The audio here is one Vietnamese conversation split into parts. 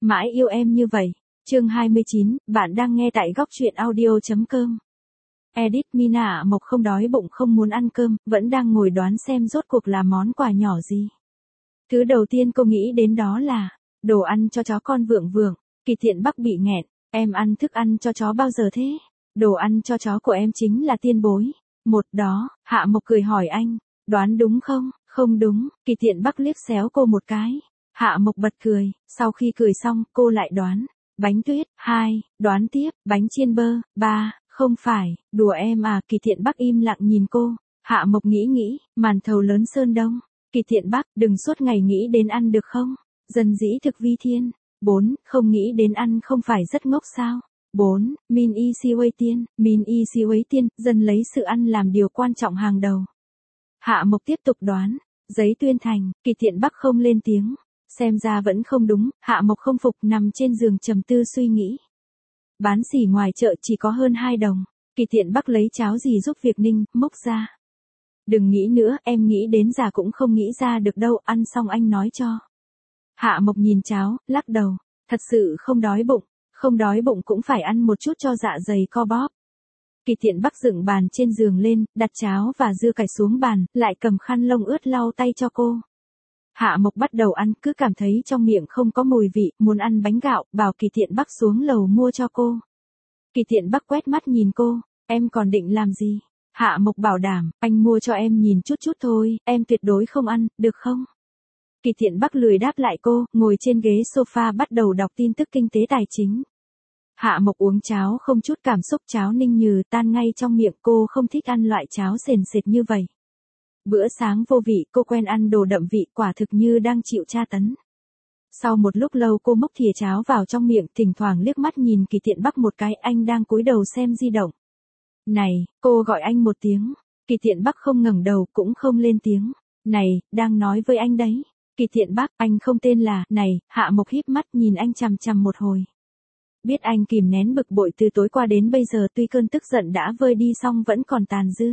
Mãi yêu em như vậy. Chương 29, bạn đang nghe tại góc truyện audio.com. Edit Mina Mộc không đói bụng không muốn ăn cơm, vẫn đang ngồi đoán xem rốt cuộc là món quà nhỏ gì. Thứ đầu tiên cô nghĩ đến đó là đồ ăn cho chó con Vượng Vượng. Kỳ Thiện Bắc bị nghẹn, em ăn thức ăn cho chó bao giờ thế? Đồ ăn cho chó của em chính là tiên bối. Một đó, Hạ Mộc cười hỏi anh, đoán đúng không? Không đúng, Kỳ Thiện Bắc liếc xéo cô một cái. Hạ Mộc bật cười, sau khi cười xong, cô lại đoán. Bánh tuyết, 2, đoán tiếp, bánh chiên bơ, 3, không phải, đùa em à, Kỳ Thiện Bắc im lặng nhìn cô. Hạ Mộc nghĩ, màn thầu lớn Sơn Đông. Kỳ Thiện Bắc, đừng suốt ngày nghĩ đến ăn được không? Dân dĩ thực vi thiên. 4, không nghĩ đến ăn không phải rất ngốc sao? 4, Min y si Wei tiên, Min y si Wei tiên, dân lấy sự ăn làm điều quan trọng hàng đầu. Hạ Mộc tiếp tục đoán, giấy tuyên thành, Kỳ Thiện Bắc không lên tiếng. Xem ra vẫn không đúng, Hạ Mộc không phục nằm trên giường trầm tư suy nghĩ. Bán xỉ ngoài chợ chỉ có hơn 2 đồng. Kỳ Thiện Bắc lấy cháo gì giúp việc ninh, mốc ra. Đừng nghĩ nữa, em nghĩ đến già cũng không nghĩ ra được đâu, ăn xong anh nói cho. Hạ Mộc nhìn cháo, lắc đầu. Thật sự không đói bụng. Không đói bụng cũng phải ăn một chút cho dạ dày co bóp. Kỳ Thiện Bắc dựng bàn trên giường lên, đặt cháo và dưa cải xuống bàn, lại cầm khăn lông ướt lau tay cho cô. Hạ Mộc bắt đầu ăn, cứ cảm thấy trong miệng không có mùi vị, muốn ăn bánh gạo, bảo Kỳ Thiện Bắc xuống lầu mua cho cô. Kỳ Thiện Bắc quét mắt nhìn cô, em còn định làm gì? Hạ Mộc bảo đảm, anh mua cho em nhìn chút thôi, em tuyệt đối không ăn, được không? Kỳ Thiện Bắc lười đáp lại cô, ngồi trên ghế sofa bắt đầu đọc tin tức kinh tế tài chính. Hạ Mộc uống cháo không chút cảm xúc, cháo ninh nhừ tan ngay trong miệng, cô không thích ăn loại cháo sền sệt như vậy. Bữa sáng vô vị, cô quen ăn đồ đậm vị, quả thực như đang chịu tra tấn. Sau một lúc lâu cô múc thìa cháo vào trong miệng, thỉnh thoảng liếc mắt nhìn Kỳ Thiện Bắc một cái, anh đang cúi đầu xem di động. Này, cô gọi anh một tiếng. Kỳ Thiện Bắc không ngẩng đầu cũng không lên tiếng. Này, đang nói với anh đấy. Kỳ Thiện Bắc, anh không tên là, này, Hạ Mộc híp mắt nhìn anh chằm chằm một hồi. Biết anh kìm nén bực bội từ tối qua đến bây giờ, tuy cơn tức giận đã vơi đi song vẫn còn tàn dư.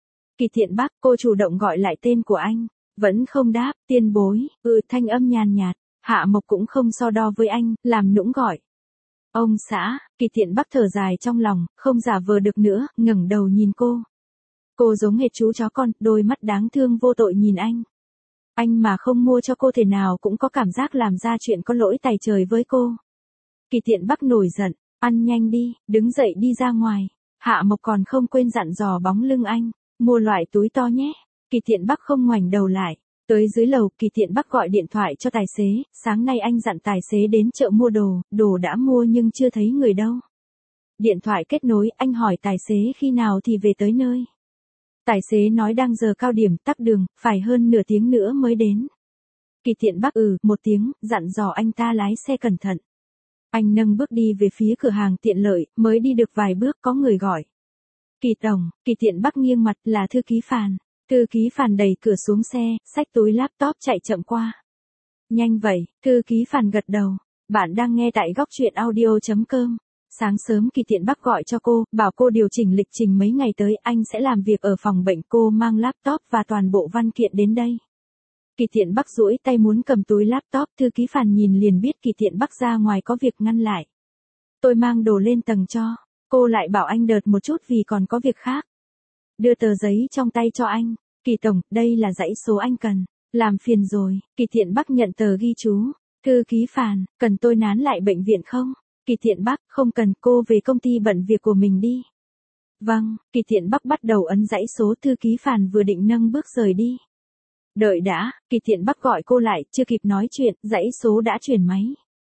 Kỳ Thiện Bắc, cô chủ động gọi lại tên của anh, vẫn không đáp, tiên bối, thanh âm nhàn nhạt. Hạ Mộc cũng không so đo với anh, làm nũng gọi. Ông xã, Kỳ Thiện Bắc thở dài trong lòng, không giả vờ được nữa, ngẩng đầu nhìn cô. Cô giống hệt chú chó con, đôi mắt đáng thương vô tội nhìn anh. Anh mà không mua cho cô thể nào cũng có cảm giác làm ra chuyện có lỗi tày trời với cô. Kỳ Thiện Bắc nổi giận, ăn nhanh đi, đứng dậy đi ra ngoài. Hạ Mộc còn không quên dặn dò bóng lưng anh, mua loại túi to nhé. Kỳ Thiện Bắc không ngoảnh đầu lại. Tới dưới lầu, Kỳ Thiện Bắc gọi điện thoại cho tài xế, sáng nay anh dặn tài xế đến chợ mua đồ đã mua nhưng chưa thấy người đâu. Điện thoại kết nối, anh hỏi tài xế khi nào thì về tới nơi. Tài xế nói đang giờ cao điểm, tắc đường, phải hơn nửa tiếng nữa mới đến. Kỳ Thiện Bắc một tiếng, dặn dò anh ta lái xe cẩn thận. Anh nâng bước đi về phía cửa hàng tiện lợi, mới đi được vài bước có người gọi. Kỳ tổng, Kỳ Thiện Bắc nghiêng mặt, là thư ký Phàn. Thư ký Phàn đẩy cửa xuống xe, xách túi laptop chạy chậm qua. Nhanh vậy, thư ký Phàn gật đầu. Bạn đang nghe tại góc truyện audio.com. Sáng sớm Kỳ Thiện Bắc gọi cho cô, bảo cô điều chỉnh lịch trình mấy ngày tới, anh sẽ làm việc ở phòng bệnh, cô mang laptop và toàn bộ văn kiện đến đây. Kỳ Thiện Bắc duỗi tay muốn cầm túi laptop, thư ký Phàn nhìn liền biết Kỳ Thiện Bắc ra ngoài có việc ngăn lại. Tôi mang đồ lên tầng cho. Cô lại bảo anh đợi một chút vì còn có việc khác. Đưa tờ giấy trong tay cho anh. Kỳ tổng, đây là dãy số anh cần. Làm phiền rồi. Kỳ Thiện Bắc nhận tờ ghi chú. Thư ký Phàn, cần tôi nán lại bệnh viện không? Kỳ Thiện Bắc, không cần, cô về công ty bận việc của mình đi. Vâng, Kỳ Thiện Bắc bắt đầu ấn dãy số, thư ký Phàn vừa định nâng bước rời đi. Đợi đã, Kỳ Thiện Bắc gọi cô lại, chưa kịp nói chuyện, dãy số đã chuyển máy.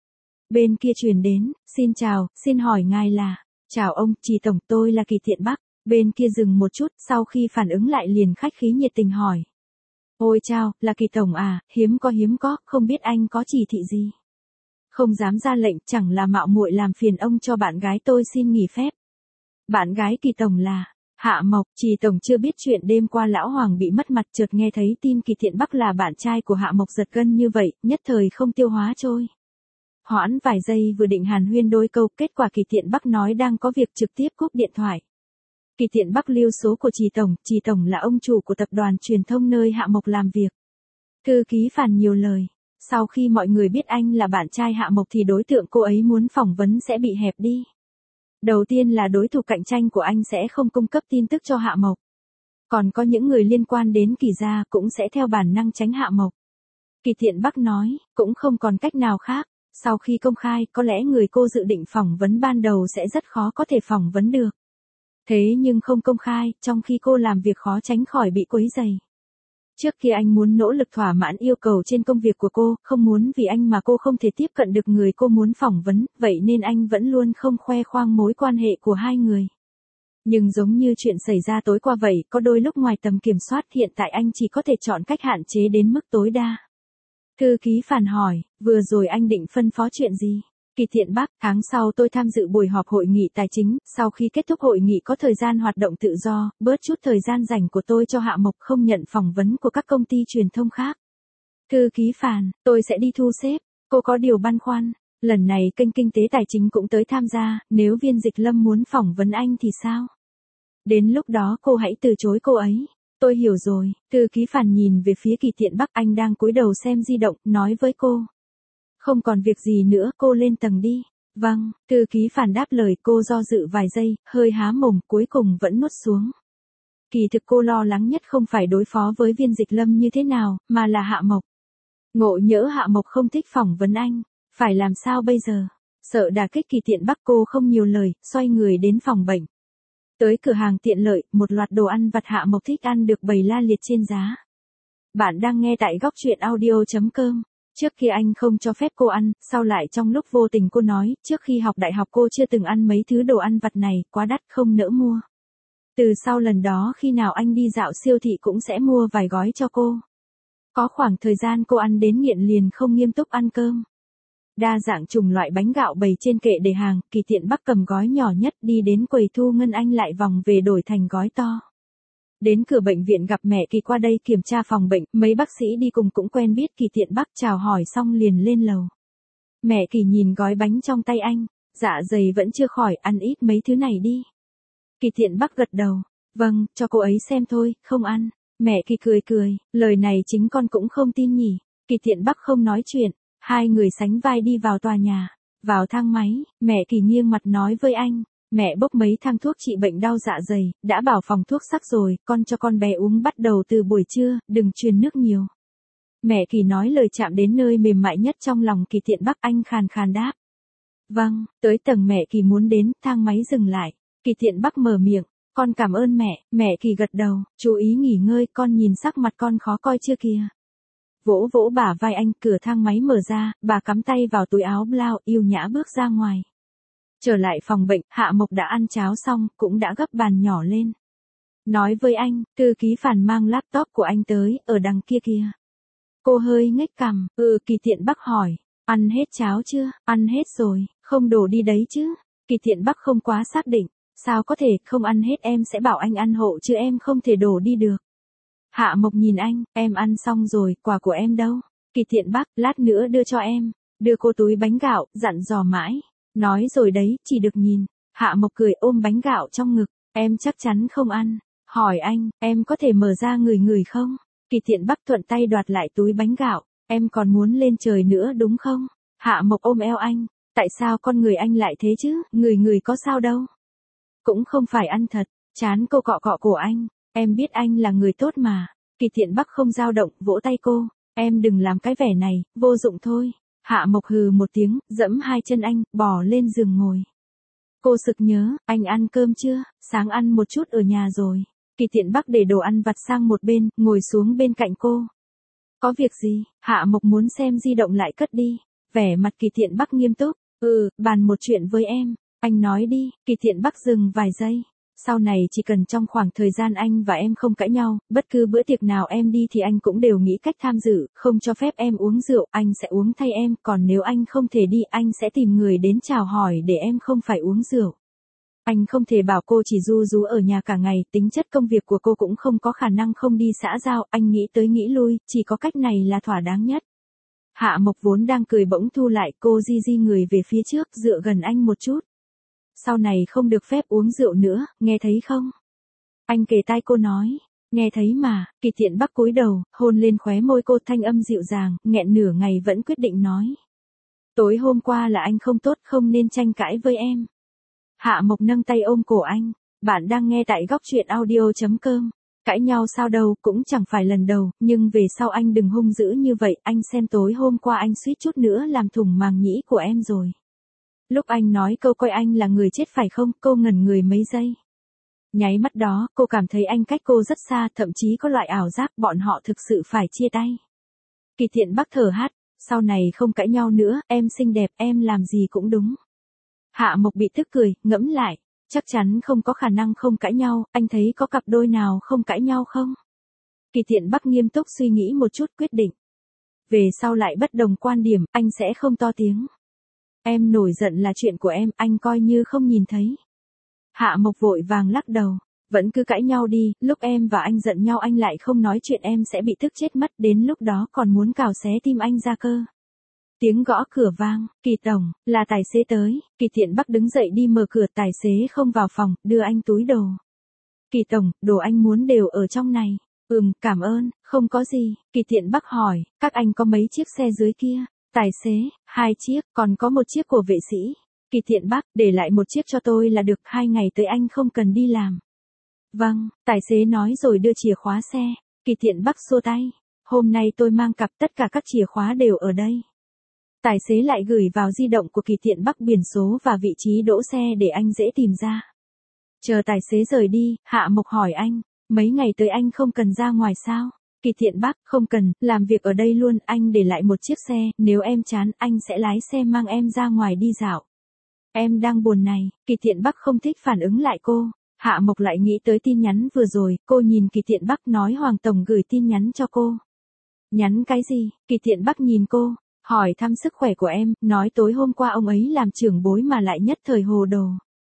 Bên kia truyền đến, xin chào, xin hỏi ngài là, chào ông, Trì tổng, tôi là Kỳ Thiện Bắc. Bên kia dừng một chút, sau khi phản ứng lại liền khách khí nhiệt tình hỏi. Ôi chào, là Kỳ tổng à, hiếm có, không biết anh có chỉ thị gì? Không dám ra lệnh, chẳng là mạo muội làm phiền ông cho bạn gái tôi xin nghỉ phép. Bạn gái Kỳ tổng là Hạ Mộc. Trì tổng chưa biết chuyện đêm qua lão Hoàng bị mất mặt, chợt nghe thấy tin Kỳ Thiện Bắc là bạn trai của Hạ Mộc giật gân như vậy, nhất thời không tiêu hóa trôi. Hoãn vài giây vừa định hàn huyên đôi câu, kết quả Kỳ Thiện Bắc nói đang có việc trực tiếp cúp điện thoại. Kỳ Thiện Bắc lưu số của Trì tổng là ông chủ của tập đoàn truyền thông nơi Hạ Mộc làm việc. Thư ký Phàn nhiều lời. Sau khi mọi người biết anh là bạn trai Hạ Mộc thì đối tượng cô ấy muốn phỏng vấn sẽ bị hẹp đi. Đầu tiên là đối thủ cạnh tranh của anh sẽ không cung cấp tin tức cho Hạ Mộc. Còn có những người liên quan đến Kỳ gia cũng sẽ theo bản năng tránh Hạ Mộc. Kỳ Thiện Bắc nói, cũng không còn cách nào khác. Sau khi công khai, có lẽ người cô dự định phỏng vấn ban đầu sẽ rất khó có thể phỏng vấn được. Thế nhưng không công khai, trong khi cô làm việc khó tránh khỏi bị quấy rầy. Trước kia anh muốn nỗ lực thỏa mãn yêu cầu trên công việc của cô, không muốn vì anh mà cô không thể tiếp cận được người cô muốn phỏng vấn, vậy nên anh vẫn luôn không khoe khoang mối quan hệ của hai người. Nhưng giống như chuyện xảy ra tối qua vậy, có đôi lúc ngoài tầm kiểm soát, hiện tại anh chỉ có thể chọn cách hạn chế đến mức tối đa. Thư ký phản hỏi, vừa rồi anh định phân phó chuyện gì? Kỳ Thiện Bắc, tháng sau tôi tham dự buổi họp hội nghị tài chính, sau khi kết thúc hội nghị có thời gian hoạt động tự do, bớt chút thời gian rảnh của tôi cho Hạ Mộc, không nhận phỏng vấn của các công ty truyền thông khác. Thư ký phản, tôi sẽ đi thu xếp, cô có điều băn khoăn, lần này kênh kinh tế tài chính cũng tới tham gia, nếu Viên Dịch Lâm muốn phỏng vấn anh thì sao? Đến lúc đó cô hãy từ chối cô ấy. Tôi hiểu rồi, thư ký phản nhìn về phía Kỳ Thiện Bắc, anh đang cúi đầu xem di động, nói với cô. Không còn việc gì nữa, cô lên tầng đi. Vâng, thư ký phản đáp lời, cô do dự vài giây, hơi há mồm, cuối cùng vẫn nuốt xuống. Kỳ thực cô lo lắng nhất không phải đối phó với Viên Dịch Lâm như thế nào, mà là Hạ Mộc. Ngộ nhỡ Hạ Mộc không thích phỏng vấn anh, phải làm sao bây giờ? Sợ đả kích Kỳ Thiện Bắc, cô không nhiều lời, xoay người đến phòng bệnh. Tới cửa hàng tiện lợi, một loạt đồ ăn vặt Hạ Mộc thích ăn được bày la liệt trên giá. Bạn đang nghe tại góc truyện audio.com. Trước kia anh không cho phép cô ăn, sau lại trong lúc vô tình cô nói, trước khi học đại học cô chưa từng ăn mấy thứ đồ ăn vặt này, quá đắt không nỡ mua. Từ sau lần đó khi nào anh đi dạo siêu thị cũng sẽ mua vài gói cho cô. Có khoảng thời gian cô ăn đến nghiện liền không nghiêm túc ăn cơm. Đa dạng chủng loại bánh gạo bày trên kệ để hàng, Kỳ Thiện Bắc cầm gói nhỏ nhất đi đến quầy thu ngân, anh lại vòng về đổi thành gói to. Đến cửa bệnh viện gặp mẹ Kỳ qua đây kiểm tra phòng bệnh, mấy bác sĩ đi cùng cũng quen biết Kỳ Thiện Bắc, chào hỏi xong liền lên lầu. Mẹ Kỳ nhìn gói bánh trong tay anh, dạ dày vẫn chưa khỏi, ăn ít mấy thứ này đi. Kỳ Thiện Bắc gật đầu, vâng, cho cô ấy xem thôi, không ăn. Mẹ Kỳ cười cười, lời này chính con cũng không tin nhỉ. Kỳ Thiện Bắc không nói chuyện, hai người sánh vai đi vào tòa nhà. Vào thang máy, mẹ Kỳ nghiêng mặt nói với anh. Mẹ bốc mấy thang thuốc trị bệnh đau dạ dày, đã bảo phòng thuốc sắc rồi, con cho con bé uống bắt đầu từ buổi trưa, đừng truyền nước nhiều. Mẹ Kỳ nói lời chạm đến nơi mềm mại nhất trong lòng Kỳ Thiện Bắc, anh khàn khàn đáp. Vâng, tới tầng mẹ Kỳ muốn đến, thang máy dừng lại. Kỳ Thiện Bắc mở miệng, con cảm ơn mẹ Kỳ gật đầu, chú ý nghỉ ngơi, con nhìn sắc mặt con khó coi chưa kìa. Vỗ vỗ bả vai anh, cửa thang máy mở ra, bà cắm tay vào túi áo blau, yêu nhã bước ra ngoài. Trở lại phòng bệnh, Hạ Mộc đã ăn cháo xong, cũng đã gấp bàn nhỏ lên. Nói với anh, thư ký phản mang laptop của anh tới, ở đằng kia kìa. Cô hơi nhếch cằm, Kỳ Thiện Bắc hỏi, ăn hết cháo chưa? Ăn hết rồi, không đổ đi đấy chứ? Kỳ Thiện Bắc không quá xác định, sao có thể, không ăn hết em sẽ bảo anh ăn hộ chứ em không thể đổ đi được. Hạ Mộc nhìn anh, em ăn xong rồi, quà của em đâu? Kỳ Thiện Bắc, lát nữa đưa cho em. Đưa cô túi bánh gạo, dặn dò mãi. Nói rồi đấy, chỉ được nhìn. Hạ Mộc cười ôm bánh gạo trong ngực, em chắc chắn không ăn. Hỏi anh, em có thể mở ra ngửi ngửi không? Kỳ Thiện Bắc thuận tay đoạt lại túi bánh gạo, em còn muốn lên trời nữa đúng không? Hạ Mộc ôm eo anh, tại sao con người anh lại thế chứ, ngửi ngửi có sao đâu? Cũng không phải ăn thật, chán cô cọ cọ cổ anh, em biết anh là người tốt mà. Kỳ Thiện Bắc không dao động, vỗ tay cô, em đừng làm cái vẻ này, vô dụng thôi. Hạ Mộc hừ một tiếng, dẫm hai chân anh, bò lên giường ngồi. Cô sực nhớ, anh ăn cơm chưa? Sáng ăn một chút ở nhà rồi. Kỳ Thiện Bắc để đồ ăn vặt sang một bên, ngồi xuống bên cạnh cô. Có việc gì? Hạ Mộc muốn xem di động lại cất đi. Vẻ mặt Kỳ Thiện Bắc nghiêm túc. Bàn một chuyện với em. Anh nói đi. Kỳ Thiện Bắc dừng vài giây. Sau này chỉ cần trong khoảng thời gian anh và em không cãi nhau, bất cứ bữa tiệc nào em đi thì anh cũng đều nghĩ cách tham dự, không cho phép em uống rượu, anh sẽ uống thay em, còn nếu anh không thể đi, anh sẽ tìm người đến chào hỏi để em không phải uống rượu. Anh không thể bảo cô chỉ ru rú ở nhà cả ngày, tính chất công việc của cô cũng không có khả năng không đi xã giao, anh nghĩ tới nghĩ lui, chỉ có cách này là thỏa đáng nhất. Hạ Mộc vốn đang cười bỗng thu lại, cô di người về phía trước, dựa gần anh một chút. Sau này không được phép uống rượu nữa, nghe thấy không? Anh kề tai cô nói, Nghe thấy mà, Kỳ Thiện Bắc cúi đầu, hôn lên khóe môi cô, thanh âm dịu dàng, nghẹn nửa ngày vẫn quyết định nói. Tối hôm qua là anh không tốt, không nên tranh cãi với em. Hạ Mộc nâng tay ôm cổ anh. Bạn đang nghe tại góc truyện audio.com. Cãi nhau sao đâu, cũng chẳng phải lần đầu, nhưng về sau anh đừng hung dữ như vậy, anh xem tối hôm qua anh suýt chút nữa làm thủng màng nhĩ của em rồi. Lúc anh nói câu coi anh là người chết phải không, cô ngẩn người mấy giây. Nháy mắt đó, cô cảm thấy anh cách cô rất xa, thậm chí có loại ảo giác bọn họ thực sự phải chia tay. Kỳ Thiện Bắc thở hát, sau này không cãi nhau nữa, em xinh đẹp, em làm gì cũng đúng. Hạ Mộc bị tức cười, ngẫm lại, chắc chắn không có khả năng không cãi nhau, anh thấy có cặp đôi nào không cãi nhau không? Kỳ Thiện Bắc nghiêm túc suy nghĩ một chút quyết định. Về sau lại bất đồng quan điểm, anh sẽ không to tiếng. Em nổi giận là chuyện của em, anh coi như không nhìn thấy. Hạ Mộc vội vàng lắc đầu, vẫn cứ cãi nhau đi, lúc em và anh giận nhau anh lại không nói chuyện em sẽ bị tức chết mất, đến lúc đó còn muốn cào xé tim anh ra cơ. Tiếng gõ cửa vang, Kỳ tổng, là tài xế tới. Kỳ Thiện Bắc đứng dậy đi mở cửa, tài xế không vào phòng, đưa anh túi đồ. Kỳ tổng, đồ anh muốn đều ở trong này. Cảm ơn, không có gì. Kỳ Thiện Bắc hỏi, các anh có mấy chiếc xe dưới kia? Tài xế, 2 chiếc, còn có 1 chiếc của vệ sĩ. Kỳ Thiện Bắc, để lại 1 chiếc cho tôi là được, 2 ngày tới anh không cần đi làm. Vâng, tài xế nói rồi đưa chìa khóa xe. Kỳ Thiện Bắc xua tay, hôm nay tôi mang cặp, tất cả các chìa khóa đều ở đây. Tài xế lại gửi vào di động của Kỳ Thiện Bắc biển số và vị trí đỗ xe để anh dễ tìm ra. Chờ tài xế rời đi, Hạ Mộc hỏi anh, mấy ngày tới anh không cần ra ngoài sao? Kỳ Thiện Bắc, không cần, làm việc ở đây luôn, anh để lại 1 chiếc xe, nếu em chán, anh sẽ lái xe mang em ra ngoài đi dạo. Em đang buồn này. Kỳ Thiện Bắc không thích phản ứng lại cô. Hạ Mộc lại nghĩ tới tin nhắn vừa rồi, cô nhìn Kỳ Thiện Bắc nói Hoàng Tổng gửi tin nhắn cho cô. Nhắn cái gì? Kỳ Thiện Bắc nhìn cô, hỏi thăm sức khỏe của em, nói tối hôm qua ông ấy làm trưởng bối mà lại nhất thời hồ đồ.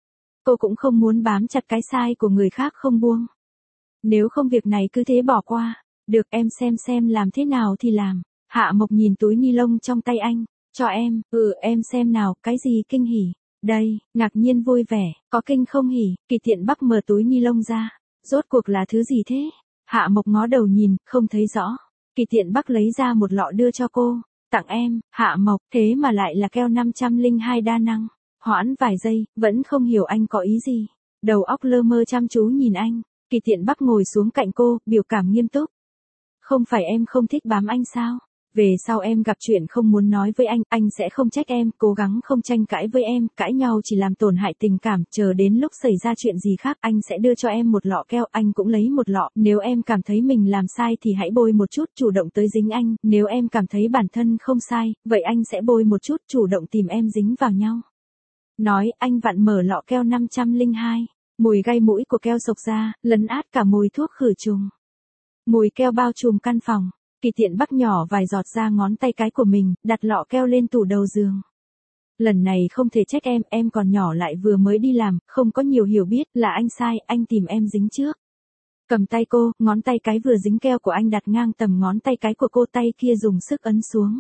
Cô cũng không muốn bám chặt cái sai của người khác không buông. Nếu không việc này cứ thế bỏ qua, được em xem làm thế nào thì làm. Hạ Mộc nhìn túi ni lông trong tay anh, cho em, em xem nào, cái gì kinh hỉ. Đây, ngạc nhiên vui vẻ, có kinh không hỉ. Kỳ Thiện Bắc mở túi ni lông ra, rốt cuộc là thứ gì thế? Hạ Mộc ngó đầu nhìn, không thấy rõ. Kỳ Thiện Bắc lấy ra một lọ đưa cho cô, tặng em. Hạ Mộc, thế mà lại là keo 502 đa năng. Hoãn vài giây, vẫn không hiểu anh có ý gì. Đầu óc lơ mơ chăm chú nhìn anh. Kỳ Thiện Bắc ngồi xuống cạnh cô, biểu cảm nghiêm túc. Không phải em không thích bám anh sao? Về sau em gặp chuyện không muốn nói với anh sẽ không trách em, cố gắng không tranh cãi với em, cãi nhau chỉ làm tổn hại tình cảm, chờ đến lúc xảy ra chuyện gì khác, anh sẽ đưa cho em một lọ keo, anh cũng lấy một lọ, nếu em cảm thấy mình làm sai thì hãy bôi một chút, chủ động tới dính anh, nếu em cảm thấy bản thân không sai, vậy anh sẽ bôi một chút, chủ động tìm em dính vào nhau. Nói, anh vặn mở lọ keo 502, mùi gai mũi của keo xộc ra, lấn át cả mùi thuốc khử trùng. Mùi keo bao trùm căn phòng. Kỳ Thiện Bắc nhỏ vài giọt ra ngón tay cái của mình, đặt lọ keo lên tủ đầu giường. Lần này không thể trách em còn nhỏ lại vừa mới đi làm, không có nhiều hiểu biết, là anh sai, anh tìm em dính trước. Cầm tay cô, ngón tay cái vừa dính keo của anh đặt ngang tầm ngón tay cái của cô, tay kia dùng sức ấn xuống.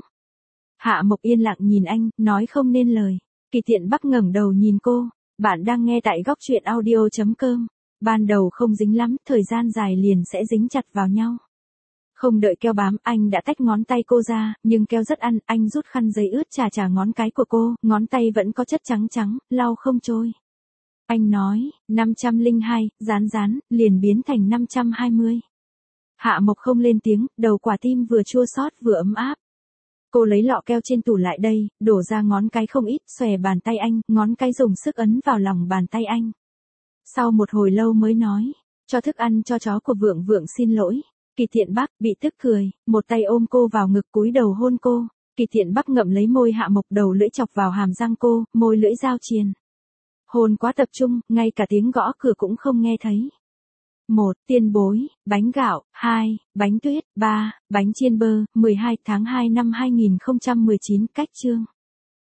Hạ Mộc yên lặng nhìn anh, nói không nên lời. Kỳ Thiện Bắc ngẩng đầu nhìn cô, bạn đang nghe tại góc truyện audio.com. Ban đầu không dính lắm, thời gian dài liền sẽ dính chặt vào nhau. Không đợi keo bám, anh đã tách ngón tay cô ra, nhưng keo rất ăn, anh rút khăn giấy ướt chà ngón cái của cô, ngón tay vẫn có chất trắng trắng, lau không trôi. Anh nói, 502, dán, liền biến thành 520. Hạ Mộc không lên tiếng, đầu quả tim vừa chua xót vừa ấm áp. Cô lấy lọ keo trên tủ lại đây, đổ ra ngón cái không ít, xòe bàn tay anh, ngón cái dùng sức ấn vào lòng bàn tay anh. Sau một hồi lâu mới nói, cho thức ăn cho chó của Vượng Vượng xin lỗi. Kỳ Thiện Bắc bị tức cười, một tay ôm cô vào ngực cúi đầu hôn cô. Kỳ Thiện Bắc ngậm lấy môi Hạ Mộc, đầu lưỡi chọc vào hàm răng cô, môi lưỡi giao triền. Hôn quá tập trung, ngay cả tiếng gõ cửa cũng không nghe thấy. 1. Tiên bối, bánh gạo. 2. Bánh tuyết. 3. Bánh chiên bơ. 12 tháng 2 năm 2019. Cách chương.